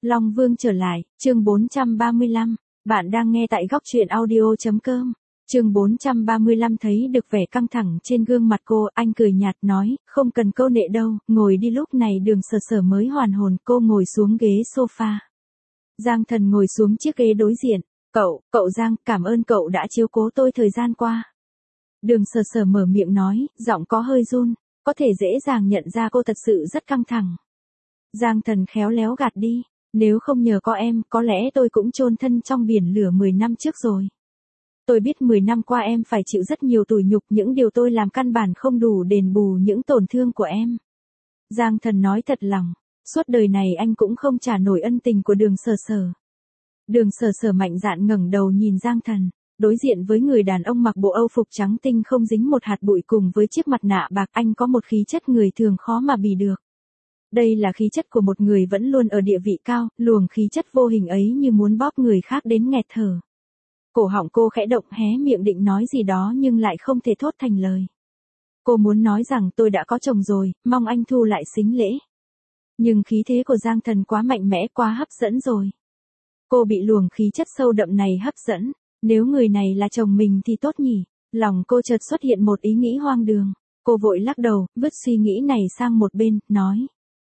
Long Vương trở lại, chương 435. Bạn đang nghe tại góc truyện audio.com. Chương 435 thấy được vẻ căng thẳng trên gương mặt cô, anh cười nhạt nói, không cần câu nệ đâu, ngồi đi. Lúc này Đường Sở Sở mới hoàn hồn, cô ngồi xuống ghế sofa. Giang Thần ngồi xuống chiếc ghế đối diện. Cậu Giang, cảm ơn cậu đã chiếu cố tôi thời gian qua. Đường Sở Sở mở miệng nói, giọng có hơi run, có thể dễ dàng nhận ra cô thật sự rất căng thẳng. Giang Thần khéo léo gạt đi, nếu không nhờ có em, có lẽ tôi cũng chôn thân trong biển lửa 10 năm trước rồi. Tôi biết 10 năm qua em phải chịu rất nhiều tủi nhục, những điều tôi làm căn bản không đủ đền bù những tổn thương của em. Giang Thần nói thật lòng, suốt đời này anh cũng không trả nổi ân tình của Đường Sở Sở. Đường Sở Sở mạnh dạn ngẩng đầu nhìn Giang Thần, đối diện với người đàn ông mặc bộ âu phục trắng tinh không dính một hạt bụi cùng với chiếc mặt nạ bạc, anh có một khí chất người thường khó mà bì được. Đây là khí chất của một người vẫn luôn ở địa vị cao, luồng khí chất vô hình ấy như muốn bóp người khác đến nghẹt thở. Cổ họng cô khẽ động, hé miệng định nói gì đó nhưng lại không thể thốt thành lời. Cô muốn nói rằng tôi đã có chồng rồi, mong anh thu lại sính lễ. Nhưng khí thế của Giang Thần quá mạnh mẽ, quá hấp dẫn rồi. Cô bị luồng khí chất sâu đậm này hấp dẫn, nếu người này là chồng mình thì tốt nhỉ. Lòng cô chợt xuất hiện một ý nghĩ hoang đường. Cô vội lắc đầu, vứt suy nghĩ này sang một bên, nói.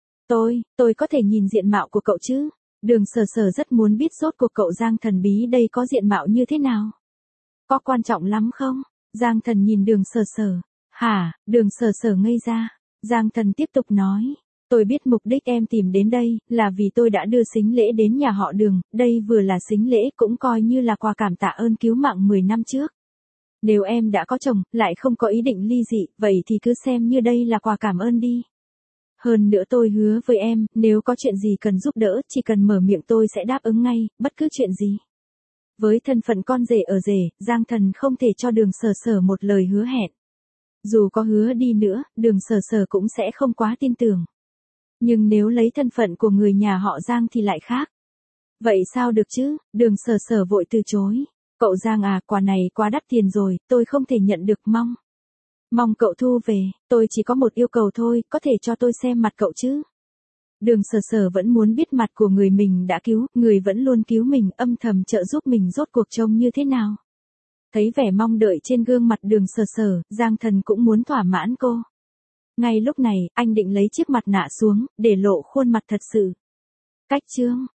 Tôi có thể nhìn diện mạo của cậu chứ? Đường Sở Sở rất muốn biết rốt cuộc cậu Giang thần bí đây có diện mạo như thế nào? Có quan trọng lắm không? Giang Thần nhìn Đường Sở Sở. Hả? Đường Sở Sở ngây ra. Giang Thần tiếp tục nói. Tôi biết mục đích em tìm đến đây, là vì tôi đã đưa sính lễ đến nhà họ Đường, đây vừa là sính lễ cũng coi như là quà cảm tạ ơn cứu mạng 10 năm trước. Nếu em đã có chồng, lại không có ý định ly dị, vậy thì cứ xem như đây là quà cảm ơn đi. Hơn nữa tôi hứa với em, nếu có chuyện gì cần giúp đỡ, chỉ cần mở miệng tôi sẽ đáp ứng ngay, bất cứ chuyện gì. Với thân phận con rể ở rể, Giang Thần không thể cho Đường Sở Sở một lời hứa hẹn. Dù có hứa đi nữa, Đường Sở Sở cũng sẽ không quá tin tưởng. Nhưng nếu lấy thân phận của người nhà họ Giang thì lại khác. Vậy sao được chứ? Đường Sở Sở vội từ chối. Cậu Giang à, quà này quá đắt tiền rồi, tôi không thể nhận được, mong cậu thu về, tôi chỉ có một yêu cầu thôi, có thể cho tôi xem mặt cậu chứ? Đường Sở Sở vẫn muốn biết mặt của người mình đã cứu, người vẫn luôn cứu mình, âm thầm trợ giúp mình rốt cuộc trông như thế nào. Thấy vẻ mong đợi trên gương mặt Đường Sở Sở, Giang Thần cũng muốn thỏa mãn cô. Ngay lúc này, anh định lấy chiếc mặt nạ xuống, để lộ khuôn mặt thật sự. Cách chương